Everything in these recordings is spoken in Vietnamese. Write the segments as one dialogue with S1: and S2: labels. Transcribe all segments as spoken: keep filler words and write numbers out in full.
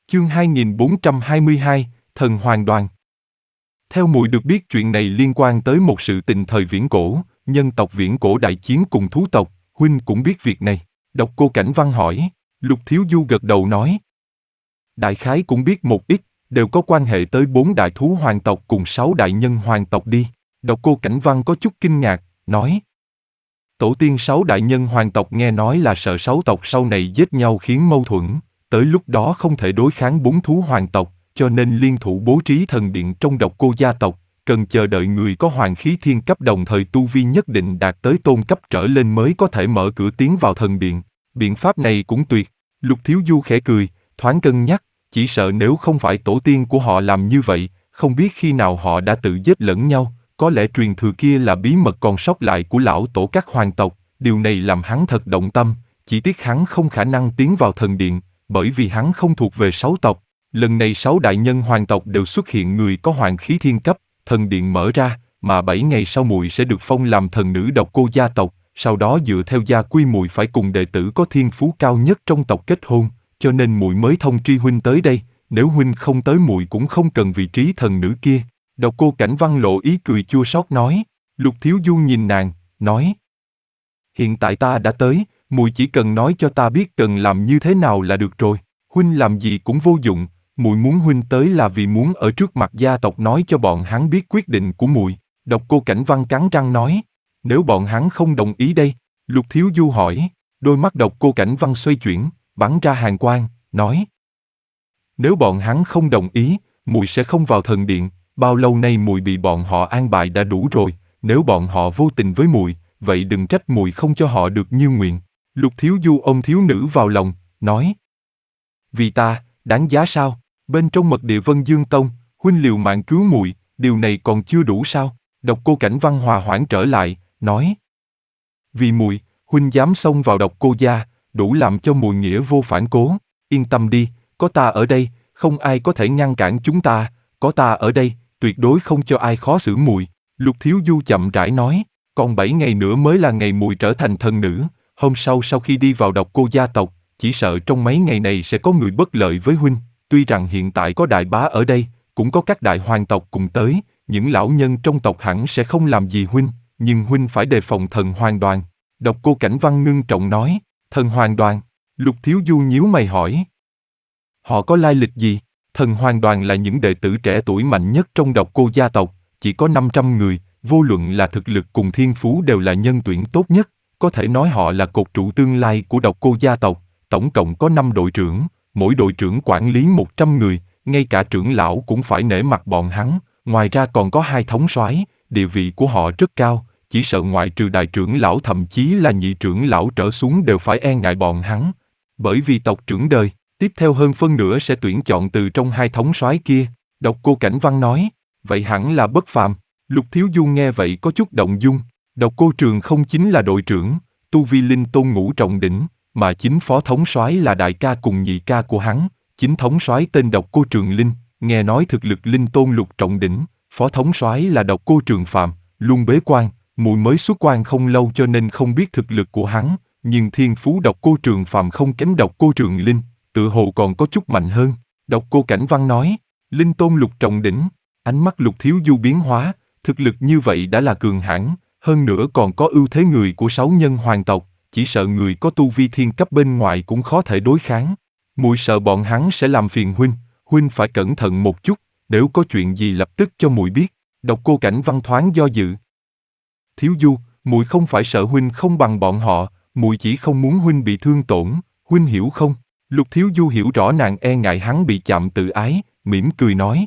S1: Chương hai nghìn bốn trăm hai mươi hai, Thần Hoàng Đoàn. Theo muội được biết chuyện này liên quan tới một sự tình thời viễn cổ, nhân tộc viễn cổ đại chiến cùng thú tộc, huynh cũng biết việc này. Độc Cô Cảnh Văn hỏi, Lục Thiếu Du gật đầu nói. Đại khái cũng biết một ít, đều có quan hệ tới bốn đại thú hoàng tộc cùng sáu đại nhân hoàng tộc đi. Độc Cô Cảnh Văn có chút kinh ngạc, nói. Tổ tiên sáu đại nhân hoàng tộc nghe nói là sợ sáu tộc sau này giết nhau khiến mâu thuẫn, tới lúc đó không thể đối kháng bốn thú hoàng tộc, cho nên liên thủ bố trí thần điện trong Độc Cô gia tộc, cần chờ đợi người có hoàng khí thiên cấp đồng thời tu vi nhất định đạt tới tôn cấp trở lên mới có thể mở cửa tiến vào thần điện. Biện pháp này cũng tuyệt. Lục Thiếu Du khẽ cười, thoáng cân nhắc, chỉ sợ nếu không phải tổ tiên của họ làm như vậy, không biết khi nào họ đã tự giết lẫn nhau. Có lẽ truyền thừa kia là bí mật còn sót lại của lão tổ các hoàng tộc, điều này làm hắn thật động tâm, chỉ tiếc hắn không khả năng tiến vào thần điện, bởi vì hắn không thuộc về sáu tộc. Lần này sáu đại nhân hoàng tộc đều xuất hiện người có hoàng khí thiên cấp, thần điện mở ra, mà bảy ngày sau muội sẽ được phong làm thần nữ Độc Cô gia tộc, sau đó dựa theo gia quy muội phải cùng đệ tử có thiên phú cao nhất trong tộc kết hôn, cho nên muội mới thông tri huynh tới đây, nếu huynh không tới muội cũng không cần vị trí thần nữ kia. Độc Cô Cảnh Văn lộ ý cười chua xót nói. Lục Thiếu Du nhìn nàng, nói. Hiện tại ta đã tới, muội chỉ cần nói cho ta biết cần làm như thế nào là được rồi. Huynh làm gì cũng vô dụng, muội muốn huynh tới là vì muốn ở trước mặt gia tộc nói cho bọn hắn biết quyết định của muội. Độc Cô Cảnh Văn cắn răng nói. Nếu bọn hắn không đồng ý đây? Lục Thiếu Du hỏi. Đôi mắt Độc Cô Cảnh Văn xoay chuyển, bắn ra hàn quang, nói. Nếu bọn hắn không đồng ý, muội sẽ không vào thần điện. Bao lâu nay muội bị bọn họ an bài đã đủ rồi, nếu bọn họ vô tình với muội, vậy đừng trách muội không cho họ được như nguyện. Lục Thiếu Du ôm thiếu nữ vào lòng, nói. Vì ta, đáng giá sao? Bên trong mật địa Vân Dương Tông, huynh liều mạng cứu muội, điều này còn chưa đủ sao? Độc Cô Cảnh Văn hòa hoãn trở lại, nói. Vì muội, huynh dám xông vào Độc Cô gia, đủ làm cho muội nghĩa vô phản cố. Yên tâm đi, có ta ở đây, không ai có thể ngăn cản chúng ta. Có ta ở đây, tuyệt đối không cho ai khó xử muội. Lục Thiếu Du chậm rãi nói, còn bảy ngày nữa mới là ngày muội trở thành thần nữ. Hôm sau sau khi đi vào Độc Cô gia tộc, chỉ sợ trong mấy ngày này sẽ có người bất lợi với huynh. Tuy rằng hiện tại có đại bá ở đây, cũng có các đại hoàng tộc cùng tới, những lão nhân trong tộc hẳn sẽ không làm gì huynh, nhưng huynh phải đề phòng Thần Hoàng Đoàn. Độc Cô Cảnh Văn ngưng trọng nói, Thần Hoàng Đoàn. Lục Thiếu Du nhíu mày hỏi, họ có lai lịch gì? Thần Hoàng Đoàn là những đệ tử trẻ tuổi mạnh nhất trong Độc Cô gia tộc, chỉ có năm trăm người, vô luận là thực lực cùng thiên phú đều là nhân tuyển tốt nhất, có thể nói họ là cột trụ tương lai của Độc Cô gia tộc. Tổng cộng có năm đội trưởng, mỗi đội trưởng quản lý một trăm người, ngay cả trưởng lão cũng phải nể mặt bọn hắn, ngoài ra còn có hai thống soái, địa vị của họ rất cao, chỉ sợ ngoại trừ đại trưởng lão thậm chí là nhị trưởng lão trở xuống đều phải e ngại bọn hắn, bởi vì tộc trưởng đời tiếp theo hơn phân nửa sẽ tuyển chọn từ trong hai thống soái kia. Độc Cô Cảnh Văn nói, vậy hẳn là bất phàm. Lục Thiếu Du nghe vậy có chút động dung. Độc Cô Trường không chính là đội trưởng, tu vi linh tôn ngũ trọng đỉnh, mà chính phó thống soái là đại ca cùng nhị ca của hắn. Chính thống soái tên Độc Cô Trường Linh, nghe nói thực lực linh tôn lục trọng đỉnh, phó thống soái là Độc Cô Trường Phàm, luôn bế quan, muội mới xuất quan không lâu cho nên không biết thực lực của hắn, nhưng thiên phú Độc Cô Trường Phàm không kém Độc Cô Trường Linh, tự hồ còn có chút mạnh hơn. Độc Cô Cảnh Văn nói, linh tôn lục trọng đỉnh. Ánh mắt Lục Thiếu Du biến hóa, thực lực như vậy đã là cường hãn, hơn nữa còn có ưu thế người của sáu nhân hoàng tộc, chỉ sợ người có tu vi thiên cấp bên ngoài cũng khó thể đối kháng. Muội sợ bọn hắn sẽ làm phiền huynh, huynh phải cẩn thận một chút, nếu có chuyện gì lập tức cho muội biết. Độc Cô Cảnh Văn thoáng do dự. Thiếu Du, muội không phải sợ huynh không bằng bọn họ, muội chỉ không muốn huynh bị thương tổn, huynh hiểu không? Lục Thiếu Du hiểu rõ nàng e ngại hắn bị chạm tự ái, mỉm cười nói.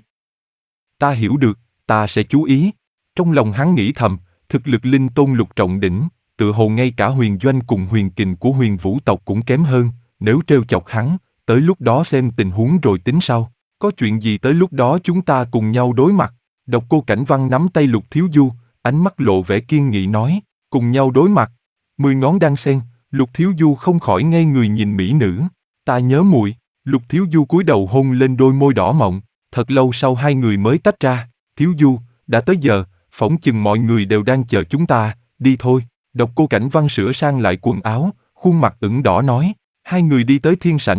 S1: Ta hiểu được, ta sẽ chú ý. Trong lòng hắn nghĩ thầm, thực lực linh tôn lục trọng đỉnh, tự hồ ngay cả Huyền Doanh cùng Huyền Kình của Huyền Vũ tộc cũng kém hơn, nếu trêu chọc hắn, tới lúc đó xem tình huống rồi tính sau. Có chuyện gì tới lúc đó chúng ta cùng nhau đối mặt. Độc Cô Cảnh Văn nắm tay Lục Thiếu Du, ánh mắt lộ vẻ kiên nghị nói, cùng nhau đối mặt. Mười ngón đan sen, Lục Thiếu Du không khỏi ngây người nhìn mỹ nữ. Ta nhớ muội. Lục Thiếu Du cúi đầu hôn lên đôi môi đỏ mọng, thật lâu sau hai người mới tách ra. Thiếu Du, đã tới giờ, phỏng chừng mọi người đều đang chờ chúng ta, đi thôi. Độc Cô Cảnh Văn sửa sang lại quần áo, khuôn mặt ửng đỏ nói. Hai người đi tới thiên sảnh,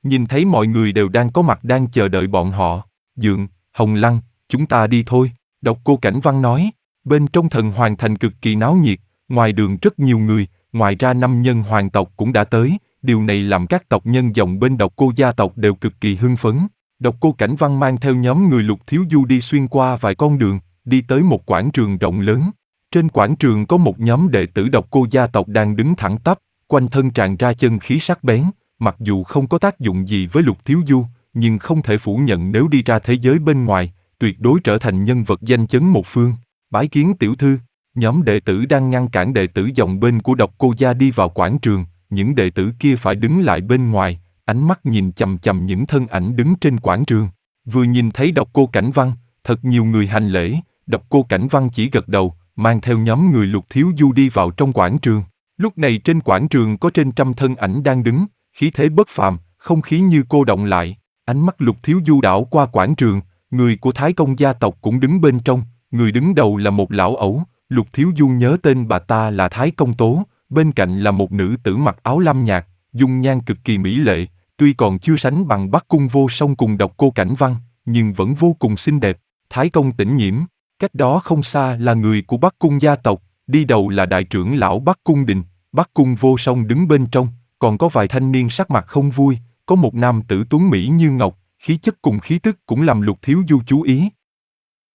S1: nhìn thấy mọi người đều đang có mặt đang chờ đợi bọn họ. Dượng, Hồng Lăng, chúng ta đi thôi, Độc Cô Cảnh Văn nói. Bên trong Thần Hoàng Thành cực kỳ náo nhiệt, ngoài đường rất nhiều người, ngoài ra năm nhân hoàng tộc cũng đã tới, điều này làm các tộc nhân dòng bên Độc Cô gia tộc đều cực kỳ hưng phấn. Độc Cô Cảnh Văn mang theo nhóm người Lục Thiếu Du đi xuyên qua vài con đường, đi tới một quảng trường rộng lớn. Trên quảng trường có một nhóm đệ tử Độc Cô gia tộc đang đứng thẳng tắp, quanh thân tràn ra chân khí sắc bén, mặc dù không có tác dụng gì với Lục Thiếu Du, nhưng không thể phủ nhận nếu đi ra thế giới bên ngoài, tuyệt đối trở thành nhân vật danh chấn một phương. Bái kiến tiểu thư, nhóm đệ tử đang ngăn cản đệ tử dòng bên của Độc Cô gia đi vào quảng trường, những đệ tử kia phải đứng lại bên ngoài, ánh mắt nhìn chằm chằm những thân ảnh đứng trên quảng trường. Vừa nhìn thấy Độc Cô Cảnh Văn, thật nhiều người hành lễ, Độc Cô Cảnh Văn chỉ gật đầu, mang theo nhóm người Lục Thiếu Du đi vào trong quảng trường. Lúc này trên quảng trường có trên trăm thân ảnh đang đứng, khí thế bất phàm, không khí như cô động lại. Ánh mắt Lục Thiếu Du đảo qua quảng trường, người của Thái Công gia tộc cũng đứng bên trong, người đứng đầu là một lão ẩu, Lục Thiếu Du nhớ tên bà ta là Thái Công Tố, bên cạnh là một nữ tử mặc áo lam nhạt, dung nhan cực kỳ mỹ lệ, tuy còn chưa sánh bằng Bắc Cung Vô Song cùng Độc Cô Cảnh Văn, nhưng vẫn vô cùng xinh đẹp. Thái Công Tĩnh Nhiễm, cách đó không xa là người của Bắc Cung gia tộc, đi đầu là đại trưởng lão Bắc Cung Đình, Bắc Cung Vô Song đứng bên trong, còn có vài thanh niên sắc mặt không vui, có một nam tử tuấn mỹ như ngọc, khí chất cùng khí tức cũng làm Lục Thiếu Du chú ý,